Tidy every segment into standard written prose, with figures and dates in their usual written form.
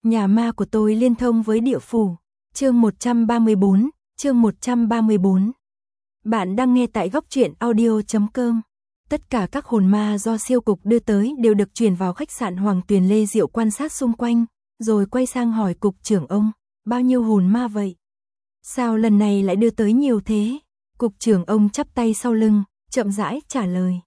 Nhà ma của tôi liên thông với địa phủ. Chương 134, chương 134. Bạn đang nghe tại goctruyện.audio.com. Tất cả các hồn ma do siêu cục đưa tới đều được chuyển vào khách sạn Hoàng Tuyền. Lê Diệu quan sát xung quanh, rồi quay sang hỏi cục trưởng ông, bao nhiêu hồn ma vậy? Sao lần này lại đưa tới nhiều thế? Cục trưởng ông chắp tay sau lưng, chậm rãi trả lời.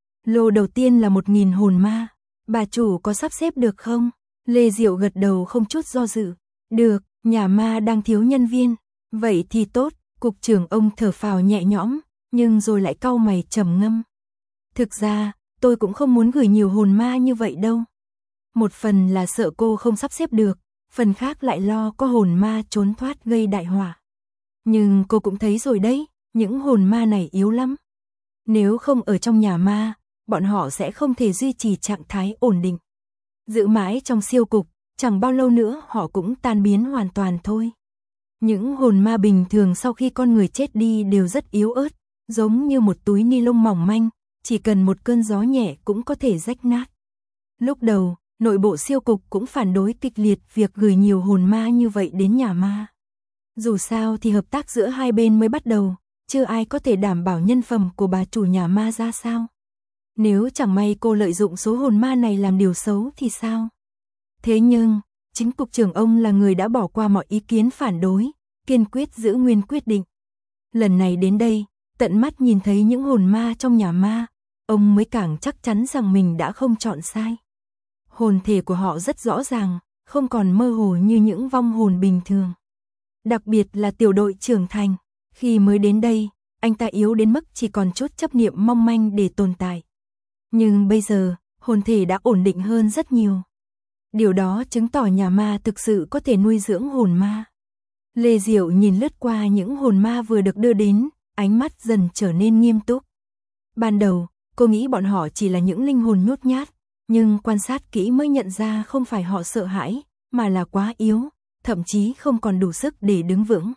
Lô đầu tiên là 1000 hồn ma, bà chủ có sắp xếp được không? Lê Diệu gật đầu không chút do dự. Được, nhà ma đang thiếu nhân viên. Vậy thì tốt, cục trưởng ông thở phào nhẹ nhõm, nhưng rồi lại cau mày trầm ngâm. Thực ra, tôi cũng không muốn gửi nhiều hồn ma như vậy đâu. Một phần là sợ cô không sắp xếp được, phần khác lại lo có hồn ma trốn thoát gây đại họa. Nhưng cô cũng thấy rồi đấy, những hồn ma này yếu lắm. Nếu không ở trong nhà ma, bọn họ sẽ không thể duy trì trạng thái ổn định. Giữ mãi trong siêu cục, chẳng bao lâu nữa họ cũng tan biến hoàn toàn thôi. Những hồn ma bình thường sau khi con người chết đi đều rất yếu ớt, giống như một túi ni lông mỏng manh, chỉ cần một cơn gió nhẹ cũng có thể rách nát. Lúc đầu, nội bộ siêu cục cũng phản đối kịch liệt việc gửi nhiều hồn ma như vậy đến nhà ma. Dù sao thì hợp tác giữa hai bên mới bắt đầu, chưa ai có thể đảm bảo nhân phẩm của bà chủ nhà ma ra sao. Nếu chẳng may cô lợi dụng số hồn ma này làm điều xấu thì sao? Thế nhưng, chính cục trưởng ông là người đã bỏ qua mọi ý kiến phản đối, kiên quyết giữ nguyên quyết định. Lần này đến đây, tận mắt nhìn thấy những hồn ma trong nhà ma, ông mới càng chắc chắn rằng mình đã không chọn sai. Hồn thể của họ rất rõ ràng, không còn mơ hồ như những vong hồn bình thường. Đặc biệt là tiểu đội trưởng Thành, khi mới đến đây, anh ta yếu đến mức chỉ còn chút chấp niệm mong manh để tồn tại. Nhưng bây giờ, hồn thể đã ổn định hơn rất nhiều. Điều đó chứng tỏ nhà ma thực sự có thể nuôi dưỡng hồn ma. Lê Diệu nhìn lướt qua những hồn ma vừa được đưa đến, ánh mắt dần trở nên nghiêm túc. Ban đầu, cô nghĩ bọn họ chỉ là những linh hồn nhút nhát, nhưng quan sát kỹ mới nhận ra không phải họ sợ hãi, mà là quá yếu, thậm chí không còn đủ sức để đứng vững.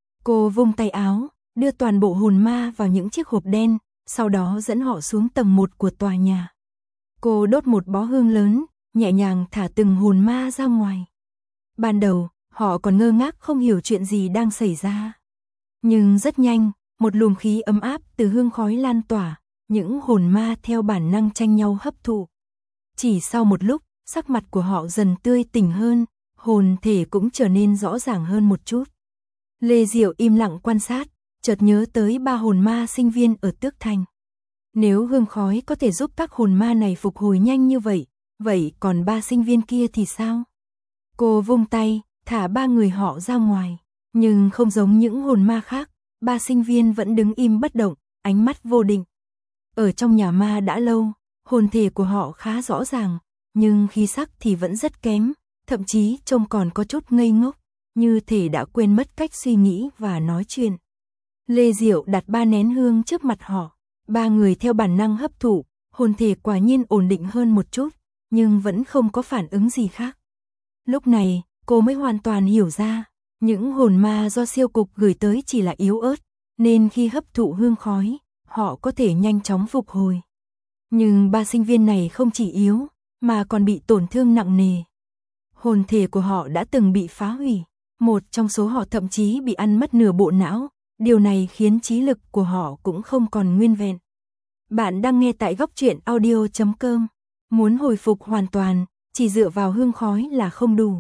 Cô vung tay áo, đưa toàn bộ hồn ma vào những chiếc hộp đen, sau đó dẫn họ xuống tầng 1 của tòa nhà. Cô đốt một bó hương lớn, nhẹ nhàng thả từng hồn ma ra ngoài. Ban đầu, họ còn ngơ ngác không hiểu chuyện gì đang xảy ra. Nhưng rất nhanh, một luồng khí ấm áp từ hương khói lan tỏa, những hồn ma theo bản năng tranh nhau hấp thụ. Chỉ sau một lúc, sắc mặt của họ dần tươi tỉnh hơn, hồn thể cũng trở nên rõ ràng hơn một chút. Lê Diệu im lặng quan sát, chợt nhớ tới 3 hồn ma sinh viên ở Tước Thành. Nếu hương khói có thể giúp các hồn ma này phục hồi nhanh như vậy, vậy còn 3 sinh viên kia thì sao? Cô vung tay, thả 3 người họ ra ngoài, nhưng không giống những hồn ma khác, 3 sinh viên vẫn đứng im bất động, ánh mắt vô định. Ở trong nhà ma đã lâu, hồn thể của họ khá rõ ràng, nhưng khí sắc thì vẫn rất kém, thậm chí trông còn có chút ngây ngốc, như thể đã quên mất cách suy nghĩ và nói chuyện. Lê Diệu đặt 3 nén hương trước mặt họ, 3 người theo bản năng hấp thụ, hồn thể quả nhiên ổn định hơn một chút, nhưng vẫn không có phản ứng gì khác. Lúc này, cô mới hoàn toàn hiểu ra, những hồn ma do siêu cục gửi tới chỉ là yếu ớt, nên khi hấp thụ hương khói, họ có thể nhanh chóng phục hồi. Nhưng 3 sinh viên này không chỉ yếu, mà còn bị tổn thương nặng nề. Hồn thể của họ đã từng bị phá hủy, một trong số họ thậm chí bị ăn mất nửa bộ não, điều này khiến trí lực của họ cũng không còn nguyên vẹn. Bạn đang nghe tại goctruyện.audio.com. Muốn hồi phục hoàn toàn, chỉ dựa vào hương khói là không đủ.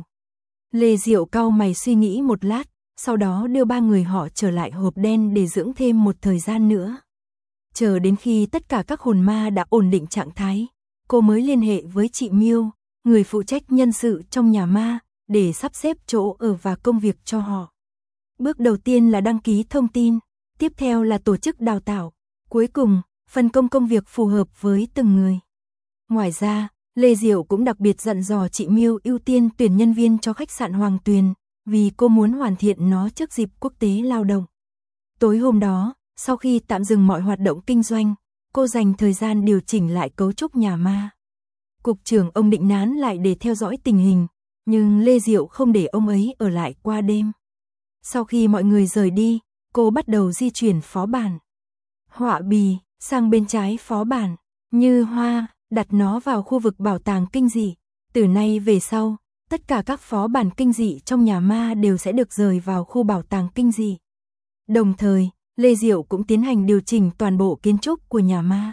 Lê Diệu cau mày suy nghĩ một lát, sau đó đưa 3 người họ trở lại hộp đen để dưỡng thêm một thời gian nữa. Chờ đến khi tất cả các hồn ma đã ổn định trạng thái, cô mới liên hệ với chị Miêu, người phụ trách nhân sự trong nhà ma, để sắp xếp chỗ ở và công việc cho họ. Bước đầu tiên là đăng ký thông tin, tiếp theo là tổ chức đào tạo, cuối cùng, phân công công việc phù hợp với từng người. Ngoài ra, Lê Diệu cũng đặc biệt dặn dò chị Miêu ưu tiên tuyển nhân viên cho khách sạn Hoàng Tuyền, vì cô muốn hoàn thiện nó trước dịp quốc tế lao động. Tối hôm đó, sau khi tạm dừng mọi hoạt động kinh doanh, cô dành thời gian điều chỉnh lại cấu trúc nhà ma. Cục trưởng ông định nán lại để theo dõi tình hình, nhưng Lê Diệu không để ông ấy ở lại qua đêm. Sau khi mọi người rời đi, cô bắt đầu di chuyển phó bản. Họa bì, sang bên trái phó bản, Như Hoa, đặt nó vào khu vực bảo tàng kinh dị. Từ nay về sau, tất cả các phó bản kinh dị trong nhà ma đều sẽ được rời vào khu bảo tàng kinh dị. Đồng thời, Lê Diệu cũng tiến hành điều chỉnh toàn bộ kiến trúc của nhà ma.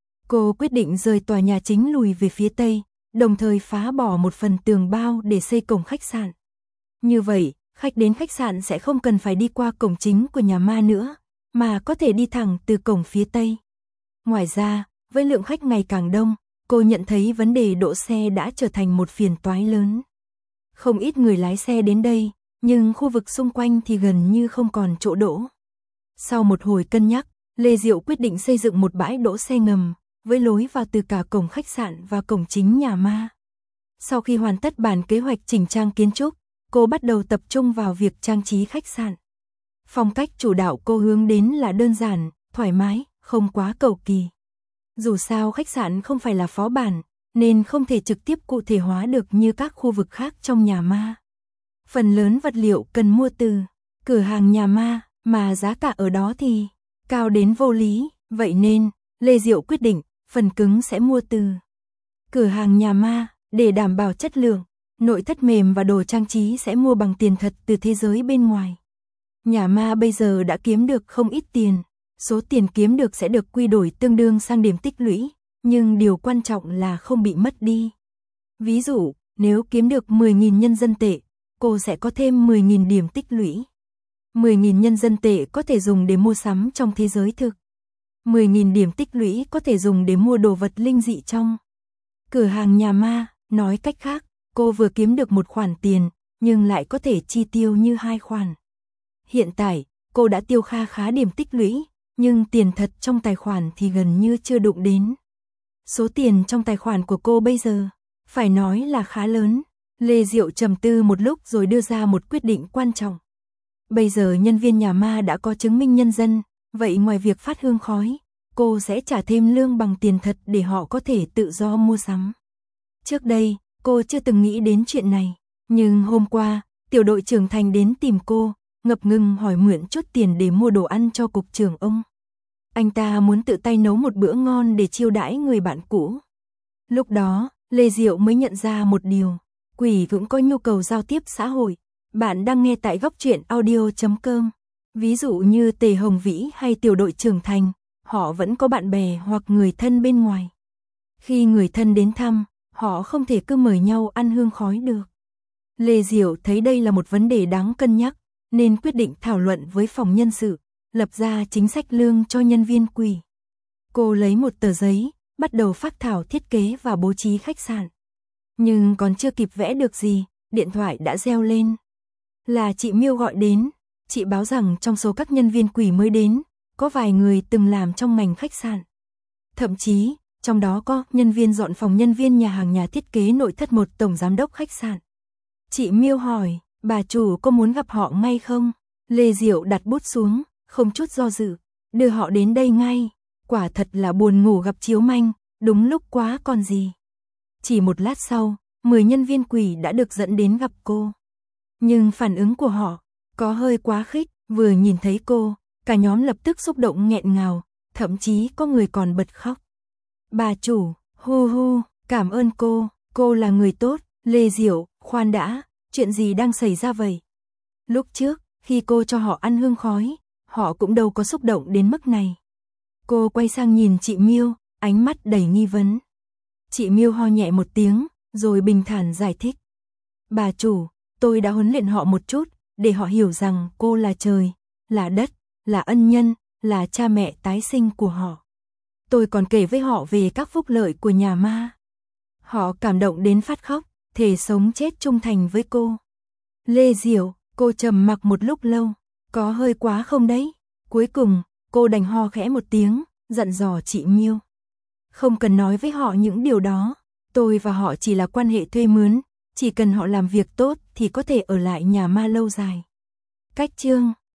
Cô quyết định rời tòa nhà chính lùi về phía tây, đồng thời phá bỏ một phần tường bao để xây cổng khách sạn. Như vậy, khách đến khách sạn sẽ không cần phải đi qua cổng chính của nhà ma nữa, mà có thể đi thẳng từ cổng phía tây. Ngoài ra, với lượng khách ngày càng đông, cô nhận thấy vấn đề đỗ xe đã trở thành một phiền toái lớn. Không ít người lái xe đến đây, nhưng khu vực xung quanh thì gần như không còn chỗ đỗ. Sau một hồi cân nhắc, Lê Diệu quyết định xây dựng một bãi đỗ xe ngầm, với lối vào từ cả cổng khách sạn và cổng chính nhà ma. Sau khi hoàn tất bản kế hoạch chỉnh trang kiến trúc, cô bắt đầu tập trung vào việc trang trí khách sạn. Phong cách chủ đạo cô hướng đến là đơn giản, thoải mái, không quá cầu kỳ. Dù sao khách sạn không phải là phó bản, nên không thể trực tiếp cụ thể hóa được như các khu vực khác trong nhà ma. Phần lớn vật liệu cần mua từ cửa hàng nhà ma, mà giá cả ở đó thì cao đến vô lý, vậy nên Lê Diệu quyết định phần cứng sẽ mua từ cửa hàng nhà ma để đảm bảo chất lượng, nội thất mềm và đồ trang trí sẽ mua bằng tiền thật từ thế giới bên ngoài. Nhà ma bây giờ đã kiếm được không ít tiền, số tiền kiếm được sẽ được quy đổi tương đương sang điểm tích lũy, nhưng điều quan trọng là không bị mất đi. Ví dụ, nếu kiếm được 10.000 nhân dân tệ, cô sẽ có thêm 10.000 điểm tích lũy. 10.000 nhân dân tệ có thể dùng để mua sắm trong thế giới thực. 10.000 điểm tích lũy có thể dùng để mua đồ vật linh dị trong cửa hàng nhà ma. Nói cách khác, cô vừa kiếm được một khoản tiền, nhưng lại có thể chi tiêu như hai khoản. Hiện tại, cô đã tiêu khá điểm tích lũy, nhưng tiền thật trong tài khoản thì gần như chưa đụng đến. Số tiền trong tài khoản của cô bây giờ, phải nói là khá lớn. Lê Diệu trầm tư một lúc rồi đưa ra một quyết định quan trọng. Bây giờ nhân viên nhà ma đã có chứng minh nhân dân, vậy ngoài việc phát hương khói, cô sẽ trả thêm lương bằng tiền thật để họ có thể tự do mua sắm. Trước đây, cô chưa từng nghĩ đến chuyện này, nhưng hôm qua, tiểu đội trưởng Thành đến tìm cô, ngập ngừng hỏi mượn chút tiền để mua đồ ăn cho cục trưởng ông. Anh ta muốn tự tay nấu một bữa ngon để chiêu đãi người bạn cũ. Lúc đó, Lê Diệu mới nhận ra một điều, quỷ cũng có nhu cầu giao tiếp xã hội. Bạn đang nghe tại góc truyện audio.com. Ví dụ như Tề Hồng Vĩ hay tiểu đội trưởng Thành, họ vẫn có bạn bè hoặc người thân bên ngoài. Khi người thân đến thăm, họ không thể cứ mời nhau ăn hương khói được. Lê Diệu thấy đây là một vấn đề đáng cân nhắc, nên quyết định thảo luận với phòng nhân sự, lập ra chính sách lương cho nhân viên quỷ. Cô lấy một tờ giấy, bắt đầu phác thảo thiết kế và bố trí khách sạn. Nhưng còn chưa kịp vẽ được gì, điện thoại đã reo lên. Là chị Miêu gọi đến, chị báo rằng trong số các nhân viên quỷ mới đến, có vài người từng làm trong ngành khách sạn. Thậm chí, trong đó có nhân viên dọn phòng, nhân viên nhà hàng, nhà thiết kế nội thất, một tổng giám đốc khách sạn. Chị Miêu hỏi, bà chủ có muốn gặp họ ngay không? Lê Diệu đặt bút xuống, không chút do dự, đưa họ đến đây ngay. Quả thật là buồn ngủ gặp chiếu manh, đúng lúc quá còn gì. Chỉ một lát sau, 10 nhân viên quỷ đã được dẫn đến gặp cô. Nhưng phản ứng của họ có hơi quá khích, vừa nhìn thấy cô, cả nhóm lập tức xúc động nghẹn ngào, thậm chí có người còn bật khóc. Bà chủ, hu, cảm ơn cô là người tốt. Lê Diệu, khoan đã, chuyện gì đang xảy ra vậy? Lúc trước, khi cô cho họ ăn hương khói, họ cũng đâu có xúc động đến mức này. Cô quay sang nhìn chị Miêu, ánh mắt đầy nghi vấn. Chị Miêu ho nhẹ một tiếng, rồi bình thản giải thích. Bà chủ, tôi đã huấn luyện họ một chút, để họ hiểu rằng cô là trời, là đất, là ân nhân, là cha mẹ tái sinh của họ. Tôi còn kể với họ về các phúc lợi của nhà ma. Họ cảm động đến phát khóc, thề sống chết trung thành với cô. Lê Diệu, cô trầm mặc một lúc lâu, có hơi quá không đấy? Cuối cùng, cô đành ho khẽ một tiếng, dặn dò chị Miêu. Không cần nói với họ những điều đó, tôi và họ chỉ là quan hệ thuê mướn, chỉ cần họ làm việc tốt thì có thể ở lại nhà ma lâu dài. Cách chương